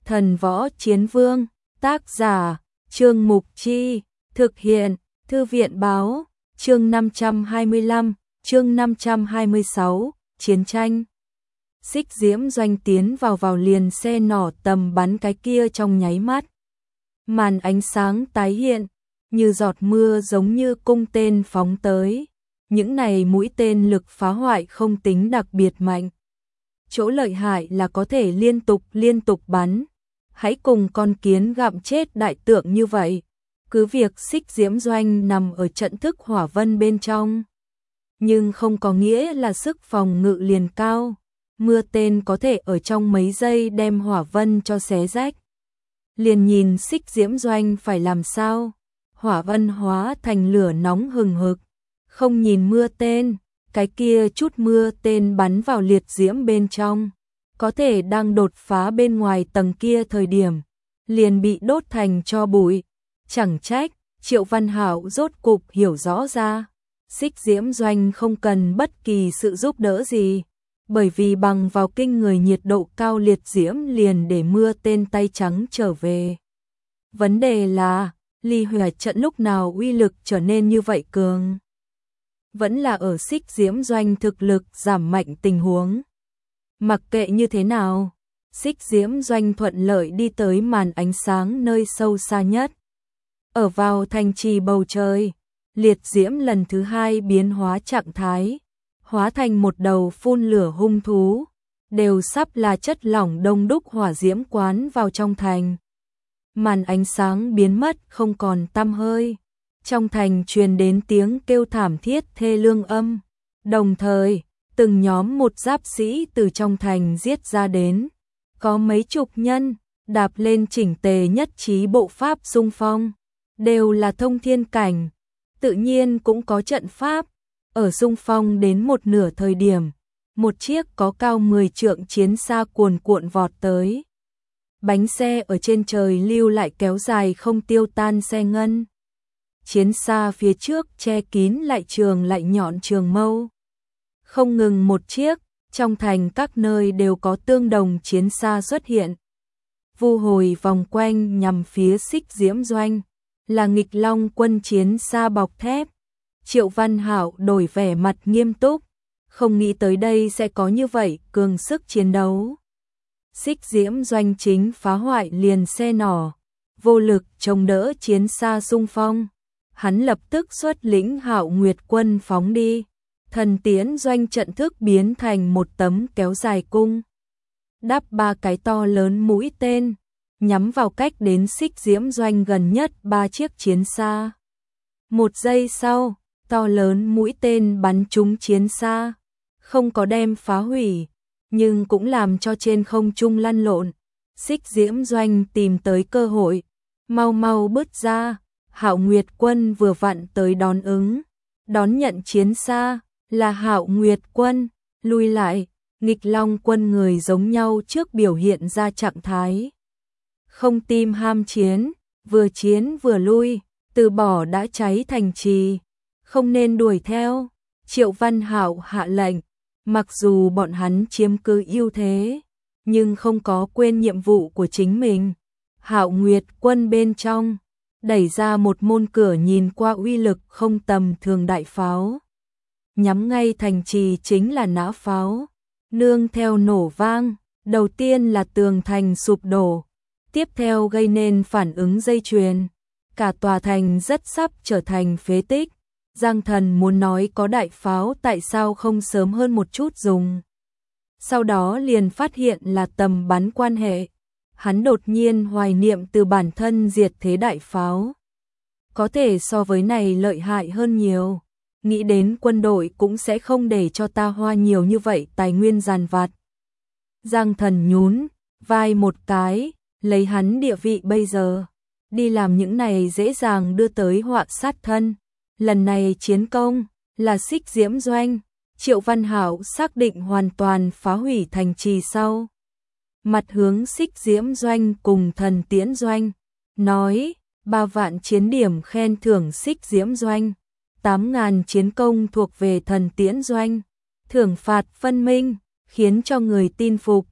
Thần Võ Chiến Vương, tác giả, Trương Mục Chi, thực hiện, Thư viện Báo, chương 525, chương 526, Chiến tranh. Xích Diễm Doanh tiến vào liền xe nỏ tầm bắn cái kia trong nháy mắt. Màn ánh sáng tái hiện, như giọt mưa giống như cung tên phóng tới. Những này mũi tên lực phá hoại không tính đặc biệt mạnh. Chỗ lợi hại là có thể liên tục bắn. Hãy cùng con kiến gặm chết đại tượng như vậy. Cứ việc Xích Diễm Doanh nằm ở trận thức hỏa vân bên trong. Nhưng không có nghĩa là sức phòng ngự liền cao. Mưa tên có thể ở trong mấy giây đem hỏa vân cho xé rách. Liền nhìn Xích Diễm Doanh phải làm sao. Hỏa vân hóa thành lửa nóng hừng hực. Không nhìn mưa tên, cái kia chút mưa tên bắn vào liệt diễm bên trong. Có thể đang đột phá bên ngoài tầng kia thời điểm, liền bị đốt thành tro bụi. Chẳng trách, Triệu Văn Hạo rốt cục hiểu rõ ra. Xích Diễm Doanh không cần bất kỳ sự giúp đỡ gì. Bởi vì bằng vào kinh người nhiệt độ cao liệt diễm liền để mưa tên tay trắng trở về. Vấn đề là, ly hỏa trận lúc nào uy lực trở nên như vậy cường? Vẫn là ở Xích Diễm Doanh thực lực giảm mạnh tình huống. Mặc kệ như thế nào, Xích Diễm Doanh thuận lợi đi tới màn ánh sáng nơi sâu xa nhất. Ở vào thành trì bầu trời, liệt diễm lần thứ hai biến hóa trạng thái, hóa thành một đầu phun lửa hung thú, đều sắp là chất lỏng đông đúc hỏa diễm quán vào trong thành. Màn ánh sáng biến mất không còn tăm hơi. Trong thành truyền đến tiếng kêu thảm thiết thê lương âm. Đồng thời, từng nhóm một giáp sĩ từ trong thành giết ra đến. Có mấy chục nhân, đạp lên chỉnh tề nhất trí bộ pháp xung phong. Đều là thông thiên cảnh. Tự nhiên cũng có trận pháp. Ở xung phong đến một nửa thời điểm, một chiếc có cao 10 trượng chiến xa cuồn cuộn vọt tới. Bánh xe ở trên trời lưu lại kéo dài không tiêu tan xe ngân. Chiến xa phía trước che kín lại trường lại nhọn trường mâu. Không ngừng một chiếc, trong thành các nơi đều có tương đồng chiến xa xuất hiện. Vu hồi vòng quanh nhằm phía Xích Diễm Doanh, là nghịch long quân chiến xa bọc thép. Triệu Văn Hạo đổi vẻ mặt nghiêm túc, không nghĩ tới đây sẽ có như vậy cường sức chiến đấu. Xích Diễm Doanh chính phá hoại liền xe nỏ, vô lực chống đỡ chiến xa xung phong. Hắn lập tức xuất lĩnh Hạo Nguyệt quân phóng đi. Thần Tiễn Doanh trận thức biến thành một tấm kéo dài cung. Đắp 3 cái to lớn mũi tên, nhắm vào cách đến Xích Diễm Doanh gần nhất 3 chiếc chiến xa. 1 giây sau, to lớn mũi tên bắn trúng chiến xa. Không có đem phá hủy, nhưng cũng làm cho trên không trung lăn lộn. Xích Diễm Doanh tìm tới cơ hội, mau mau bứt ra. Hạo Nguyệt quân vừa vặn tới đón ứng, đón nhận chiến xa, là Hạo Nguyệt quân, lui lại, nghịch long quân người giống nhau trước biểu hiện ra trạng thái. Không tim ham chiến vừa lui, từ bỏ đã cháy thành trì, không nên đuổi theo. Triệu Văn Hạo hạ lệnh, mặc dù bọn hắn chiếm cứ ưu thế, nhưng không có quên nhiệm vụ của chính mình. Hạo Nguyệt quân bên trong đẩy ra một môn cửa nhìn qua uy lực không tầm thường đại pháo. Nhắm ngay thành trì chính là nã pháo. Nương theo nổ vang, đầu tiên là tường thành sụp đổ. Tiếp theo gây nên phản ứng dây chuyền. Cả tòa thành rất sắp trở thành phế tích. Giang Thần muốn nói có đại pháo tại sao không sớm hơn một chút dùng. Sau đó liền phát hiện là tầm bắn quan hệ. Hắn đột nhiên hoài niệm từ bản thân diệt thế đại pháo. Có thể so với này lợi hại hơn nhiều. Nghĩ đến quân đội cũng sẽ không để cho ta hoa nhiều như vậy tài nguyên giàn vặt. Giang Thần nhún vai một cái, lấy hắn địa vị bây giờ. Đi làm những này dễ dàng đưa tới họa sát thân. Lần này chiến công là Xích Diễm Doanh. Triệu Văn Hạo xác định hoàn toàn phá hủy thành trì sau. Mặt hướng Xích Diễm Doanh cùng Thần Tiễn Doanh, nói 3 vạn chiến điểm khen thưởng Xích Diễm Doanh, 8.000 chiến công thuộc về Thần Tiễn Doanh, thưởng phạt phân minh, khiến cho người tin phục.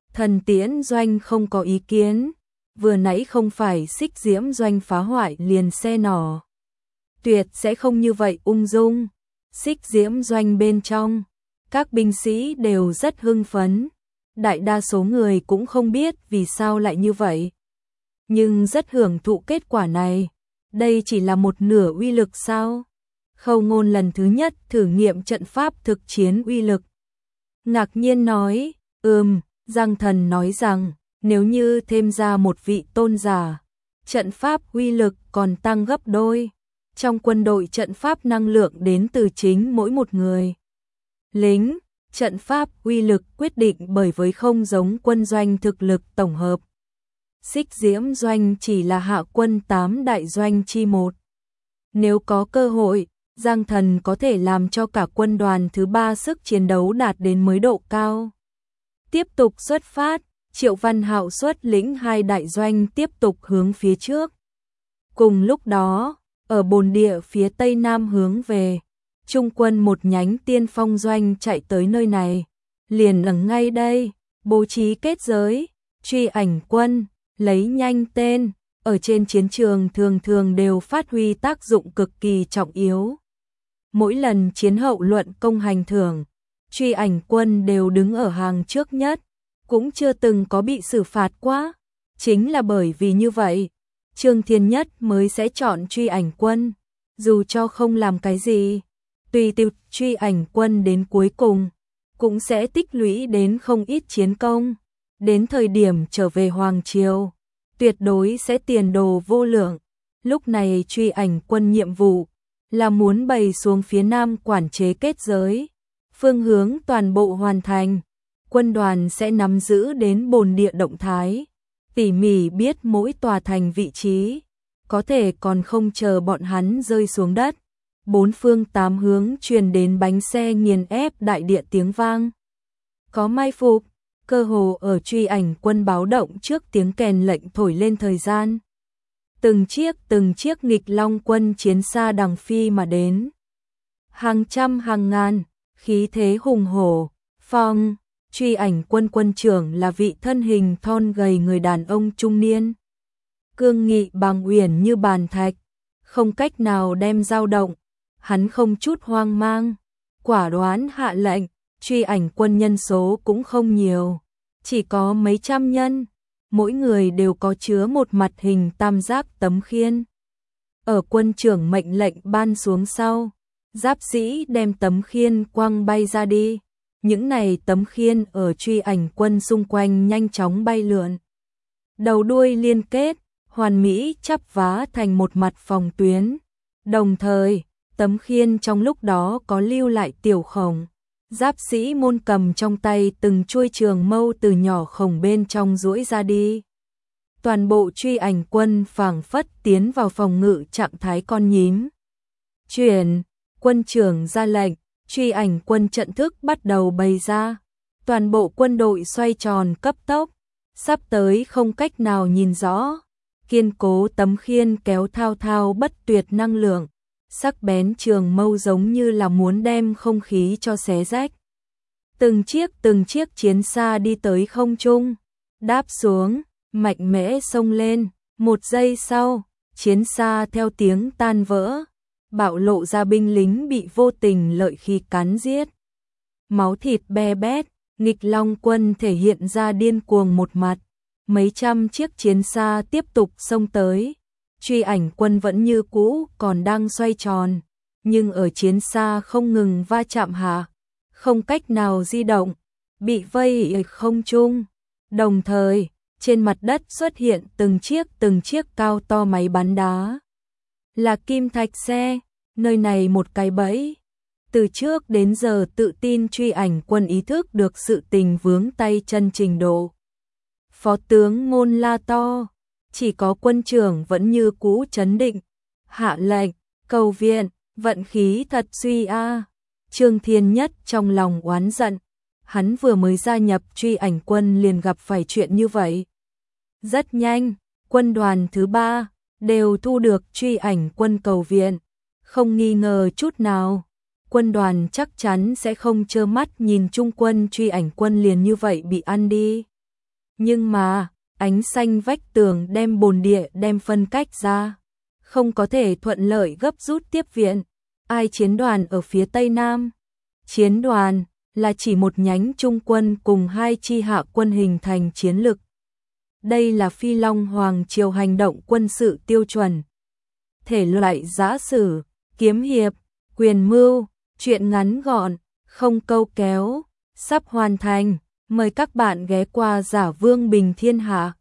Thần Tiễn Doanh không có ý kiến, vừa nãy không phải Xích Diễm Doanh phá hoại liền xe nỏ. Tuyệt sẽ không như vậy ung dung. Xích Diễm Doanh bên trong, các binh sĩ đều rất hưng phấn. Đại đa số người cũng không biết vì sao lại như vậy, nhưng rất hưởng thụ kết quả này. Đây chỉ là một nửa uy lực sao? Khâu Ngôn lần thứ nhất thử nghiệm trận pháp thực chiến uy lực. Ngạc nhiên nói, Giang Thần nói rằng, nếu như thêm ra một vị tôn giả, trận pháp uy lực còn tăng gấp đôi. Trong quân đội trận pháp năng lượng đến từ chính mỗi một người lính, trận pháp uy lực quyết định bởi với không giống quân doanh thực lực tổng hợp. Xích Diễm Doanh chỉ là hạ quân 8 đại doanh chi một. Nếu có cơ hội, Giang Thần có thể làm cho cả quân đoàn thứ 3 sức chiến đấu đạt đến mới độ cao. Tiếp tục xuất phát, Triệu Văn Hạo xuất lĩnh 2 đại doanh tiếp tục hướng phía trước. Cùng lúc đó, ở bồn địa phía tây nam hướng về, Trung quân một nhánh tiên phong doanh chạy tới nơi này. Liền ở ngay đây, bố trí kết giới, truy ảnh quân, lấy nhanh tên, ở trên chiến trường thường thường đều phát huy tác dụng cực kỳ trọng yếu. Mỗi lần chiến hậu luận công hành thưởng, truy ảnh quân đều đứng ở hàng trước nhất, cũng chưa từng có bị xử phạt quá. Chính là bởi vì như vậy, Trương Thiên Nhất mới sẽ chọn truy ảnh quân, dù cho không làm cái gì, tùy tiệu truy ảnh quân đến cuối cùng, cũng sẽ tích lũy đến không ít chiến công. Đến thời điểm trở về Hoàng Triều, tuyệt đối sẽ tiền đồ vô lượng. Lúc này truy ảnh quân nhiệm vụ là muốn bày xuống phía nam quản chế kết giới, phương hướng toàn bộ hoàn thành. Quân đoàn sẽ nắm giữ đến bồn địa động thái, tỉ mỉ biết mỗi tòa thành vị trí, có thể còn không chờ bọn hắn rơi xuống đất. 4 phương 8 hướng truyền đến bánh xe nghiền ép đại địa tiếng vang. Có mai phục, cơ hồ ở truy ảnh quân báo động trước tiếng kèn lệnh thổi lên thời gian. Từng chiếc nghịch long quân chiến xa đằng phi mà đến. Hàng trăm hàng ngàn, khí thế hùng hổ, phong, truy ảnh quân quân trưởng là vị thân hình thon gầy người đàn ông trung niên. Cương nghị bàng uyển như bàn thạch, không cách nào đem dao động, hắn không chút hoang mang, quả đoán hạ lệnh, truy ảnh quân nhân số cũng không nhiều, chỉ có mấy trăm nhân, mỗi người đều có chứa một mặt hình tam giác tấm khiên. Ở quân trưởng mệnh lệnh ban xuống sau, giáp sĩ đem tấm khiên quăng bay ra đi. Những này tấm khiên ở truy ảnh quân xung quanh nhanh chóng bay lượn. Đầu đuôi liên kết, hoàn mỹ chắp vá thành một mặt phòng tuyến. Đồng thời, tấm khiên trong lúc đó có lưu lại tiểu khổng. Giáp sĩ môn cầm trong tay từng chuôi trường mâu từ nhỏ khổng bên trong duỗi ra đi. Toàn bộ truy ảnh quân phảng phất tiến vào phòng ngự trạng thái con nhím. Chuyển, quân trưởng ra lệnh, truy ảnh quân trận thức bắt đầu bày ra. Toàn bộ quân đội xoay tròn cấp tốc, sắp tới không cách nào nhìn rõ. Kiên cố tấm khiên kéo thao thao bất tuyệt năng lượng, sắc bén trường mâu giống như là muốn đem không khí cho xé rách. Từng chiếc chiến xa đi tới không trung, đáp xuống, mạnh mẽ xông lên. Một giây sau, chiến xa theo tiếng tan vỡ, bạo lộ ra binh lính bị vô tình lợi khí cắn giết. Máu thịt be bét, nghịch long quân thể hiện ra điên cuồng một mặt. Mấy trăm chiếc chiến xa tiếp tục xông tới. Truy ảnh quân vẫn như cũ còn đang xoay tròn, nhưng ở chiến xa không ngừng va chạm hạ, không cách nào di động, bị vây ở không trung. Đồng thời, trên mặt đất xuất hiện từng chiếc cao to máy bắn đá. Là kim thạch xe, nơi này một cái bẫy. Từ trước đến giờ tự tin truy ảnh quân ý thức được sự tình vướng tay chân trình độ. Phó tướng Ngôn la to, chỉ có quân trưởng vẫn như cũ trấn định, hạ lệnh, cầu viện, vận khí thật suy a. Trương Thiên Nhất trong lòng oán giận, hắn vừa mới gia nhập truy ảnh quân liền gặp phải chuyện như vậy. Rất nhanh, quân đoàn thứ 3 đều thu được truy ảnh quân cầu viện, không nghi ngờ chút nào. Quân đoàn chắc chắn sẽ không trơ mắt nhìn trung quân truy ảnh quân liền như vậy bị ăn đi. Nhưng mà, ánh xanh vách tường đem bồn địa đem phân cách ra, không có thể thuận lợi gấp rút tiếp viện. Ai chiến đoàn ở phía Tây Nam? Chiến đoàn là chỉ một nhánh trung quân cùng hai chi hạ quân hình thành chiến lực. Đây là Phi Long Hoàng triều hành động quân sự tiêu chuẩn. Thể loại giã sử, kiếm hiệp, quyền mưu, truyện ngắn gọn, không câu kéo, sắp hoàn thành. Mời các bạn ghé qua Giả Vương Bình Thiên Hạ.